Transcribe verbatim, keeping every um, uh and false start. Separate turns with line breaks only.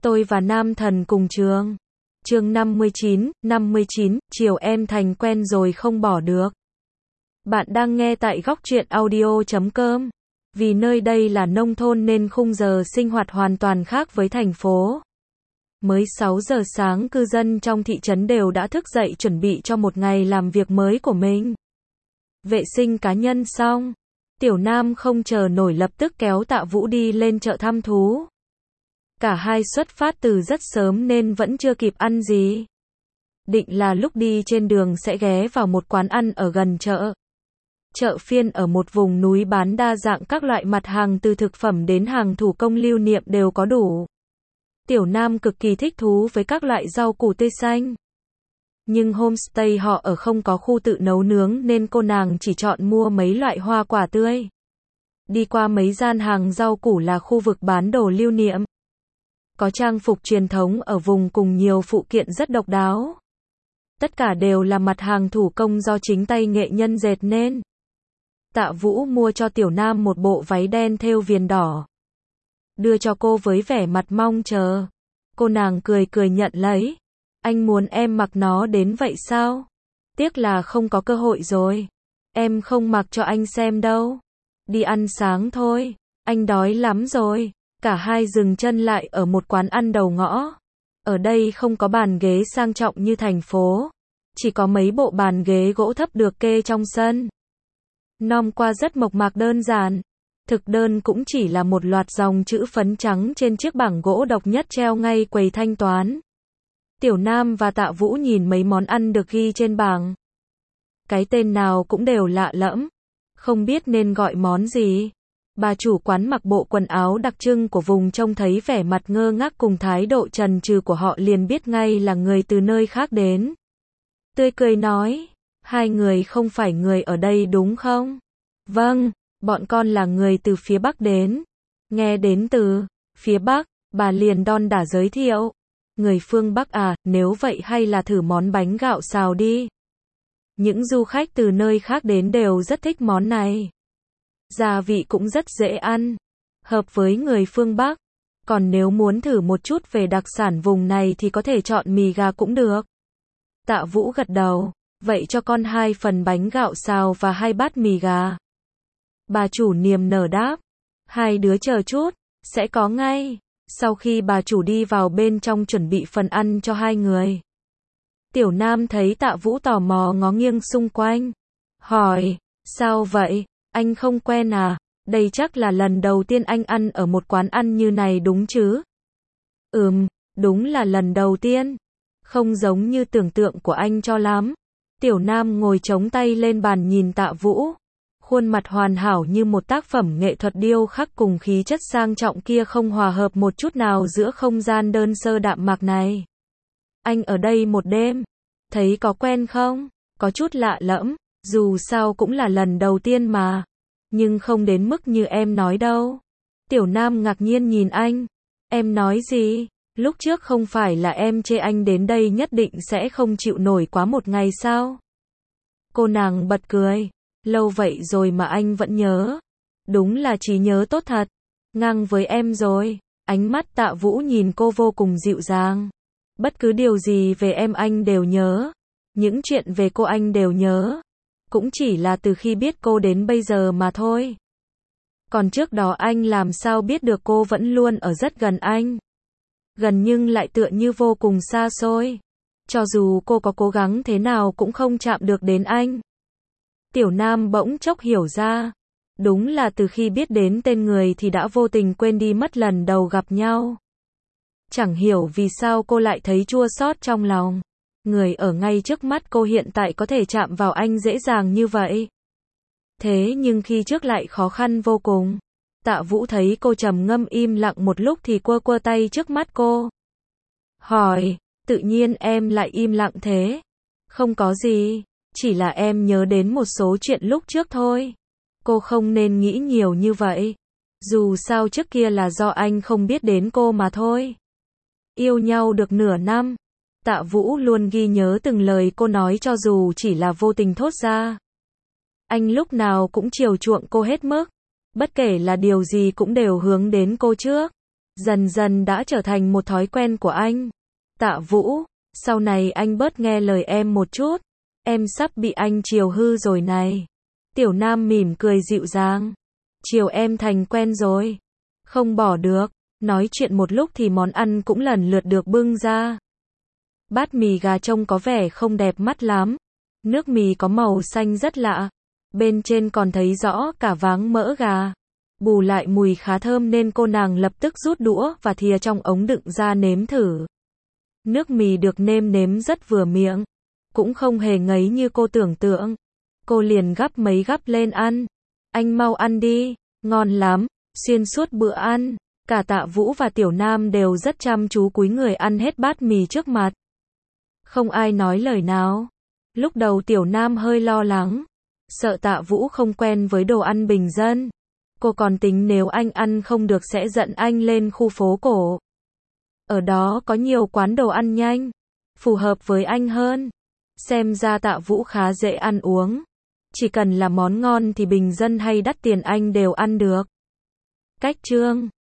Tôi và nam thần cùng trường. Chương năm mươi chín, năm mươi chín, chiều em thành quen rồi không bỏ được. Bạn đang nghe tại góc truyện audio chấm com. Vì nơi đây là nông thôn nên khung giờ sinh hoạt hoàn toàn khác với thành phố. Mới sáu giờ sáng cư dân trong thị trấn đều đã thức dậy chuẩn bị cho một ngày làm việc mới của mình. Vệ sinh cá nhân xong, Tiểu Nam không chờ nổi lập tức kéo Tạ Vũ đi lên chợ thăm thú. Cả hai xuất phát từ rất sớm nên vẫn chưa kịp ăn gì. Định là lúc đi trên đường sẽ ghé vào một quán ăn ở gần chợ. Chợ phiên ở một vùng núi bán đa dạng các loại mặt hàng từ thực phẩm đến hàng thủ công lưu niệm đều có đủ. Tiểu Nam cực kỳ thích thú với các loại rau củ tươi xanh. Nhưng homestay họ ở không có khu tự nấu nướng nên cô nàng chỉ chọn mua mấy loại hoa quả tươi. Đi qua mấy gian hàng rau củ là khu vực bán đồ lưu niệm. Có trang phục truyền thống ở vùng cùng nhiều phụ kiện rất độc đáo. Tất cả đều là mặt hàng thủ công do chính tay nghệ nhân dệt nên. Tạ Vũ mua cho Tiểu Nam một bộ váy đen thêu viền đỏ. Đưa cho cô với vẻ mặt mong chờ. Cô nàng cười cười nhận lấy. Anh muốn em mặc nó đến vậy sao? Tiếc là không có cơ hội rồi. Em không mặc cho anh xem đâu. Đi ăn sáng thôi. Anh đói lắm rồi. Cả hai dừng chân lại ở một quán ăn đầu ngõ. Ở đây không có bàn ghế sang trọng như thành phố. Chỉ có mấy bộ bàn ghế gỗ thấp được kê trong sân. Nom qua rất mộc mạc đơn giản. Thực đơn cũng chỉ là một loạt dòng chữ phấn trắng trên chiếc bảng gỗ độc nhất treo ngay quầy thanh toán. Tiểu Nam và Tạ Vũ nhìn mấy món ăn được ghi trên bảng. Cái tên nào cũng đều lạ lẫm. Không biết nên gọi món gì. Bà chủ quán mặc bộ quần áo đặc trưng của vùng trông thấy vẻ mặt ngơ ngác cùng thái độ chần chừ của họ liền biết ngay là người từ nơi khác đến. Tươi cười nói, hai người không phải người ở đây đúng không? Vâng, bọn con là người từ phía Bắc đến. Nghe đến từ phía Bắc, bà liền đon đả giới thiệu. Người phương Bắc à, nếu vậy hay là thử món bánh gạo xào đi. Những du khách từ nơi khác đến đều rất thích món này. Gia vị cũng rất dễ ăn, hợp với người phương Bắc. Còn nếu muốn thử một chút về đặc sản vùng này thì có thể chọn mì gà cũng được. Tạ Vũ gật đầu, vậy cho con hai phần bánh gạo xào và hai bát mì gà. Bà chủ niềm nở đáp, hai đứa chờ chút, sẽ có ngay. Sau khi bà chủ đi vào bên trong chuẩn bị phần ăn cho hai người. Tiểu Nam thấy Tạ Vũ tò mò ngó nghiêng xung quanh. Hỏi, sao vậy? Anh không quen à? Đây chắc là lần đầu tiên anh ăn ở một quán ăn như này đúng chứ? Ừm, đúng là lần đầu tiên. Không giống như tưởng tượng của anh cho lắm. Tiểu Nam ngồi chống tay lên bàn nhìn Tạ Vũ. Khuôn mặt hoàn hảo như một tác phẩm nghệ thuật điêu khắc cùng khí chất sang trọng kia không hòa hợp một chút nào giữa không gian đơn sơ đạm mạc này. Anh ở đây một đêm. Thấy có quen không? Có chút lạ lẫm. Dù sao cũng là lần đầu tiên mà. Nhưng không đến mức như em nói đâu. Tiểu Nam ngạc nhiên nhìn anh. Em nói gì? Lúc trước không phải là em chê anh đến đây nhất định sẽ không chịu nổi quá một ngày sao? Cô nàng bật cười. Lâu vậy rồi mà anh vẫn nhớ. Đúng là trí nhớ tốt thật. Ngang với em rồi. Ánh mắt Tạ Vũ nhìn cô vô cùng dịu dàng. Bất cứ điều gì về em anh đều nhớ. Những chuyện về cô anh đều nhớ. Cũng chỉ là từ khi biết cô đến bây giờ mà thôi. Còn trước đó anh làm sao biết được cô vẫn luôn ở rất gần anh. Gần nhưng lại tựa như vô cùng xa xôi. Cho dù cô có cố gắng thế nào cũng không chạm được đến anh. Tiểu Nam bỗng chốc hiểu ra. Đúng là từ khi biết đến tên người thì đã vô tình quên đi mất lần đầu gặp nhau. Chẳng hiểu vì sao cô lại thấy chua xót trong lòng. Người ở ngay trước mắt cô hiện tại có thể chạm vào anh dễ dàng như vậy. Thế nhưng khi trước lại khó khăn vô cùng. Tạ Vũ thấy cô trầm ngâm im lặng một lúc thì quơ quơ tay trước mắt cô. Hỏi, tự nhiên em lại im lặng thế? Không có gì, chỉ là em nhớ đến một số chuyện lúc trước thôi. Cô không nên nghĩ nhiều như vậy. Dù sao trước kia là do anh không biết đến cô mà thôi. Yêu nhau được nửa năm. Tạ Vũ luôn ghi nhớ từng lời cô nói cho dù chỉ là vô tình thốt ra. Anh lúc nào cũng chiều chuộng cô hết mức. Bất kể là điều gì cũng đều hướng đến cô trước. dần dần đã trở thành một thói quen của anh. Tạ Vũ, sau này anh bớt nghe lời em một chút, em sắp bị anh chiều hư rồi này. Tiểu Nam mỉm cười dịu dàng. Chiều em thành quen rồi, không bỏ được. Nói chuyện một lúc thì món ăn cũng lần lượt được bưng ra. Bát mì gà trông có vẻ không đẹp mắt lắm. Nước mì có màu xanh rất lạ. Bên trên còn thấy rõ cả váng mỡ gà. Bù lại mùi khá thơm nên cô nàng lập tức rút đũa và thìa trong ống đựng ra nếm thử. Nước mì được nêm nếm rất vừa miệng. Cũng không hề ngấy như cô tưởng tượng. Cô liền gắp mấy gắp lên ăn. Anh mau ăn đi, ngon lắm. Xuyên suốt bữa ăn, cả Tạ Vũ và Tiểu Nam đều rất chăm chú cúi người ăn hết bát mì trước mặt. Không ai nói lời nào. Lúc đầu Tiểu Nam hơi lo lắng, sợ Tạ Vũ không quen với đồ ăn bình dân. Cô còn tính nếu anh ăn không được sẽ dẫn anh lên khu phố cổ. Ở đó có nhiều quán đồ ăn nhanh, phù hợp với anh hơn. Xem ra Tạ Vũ khá dễ ăn uống. Chỉ cần là món ngon thì bình dân hay đắt tiền anh đều ăn được. Cách chương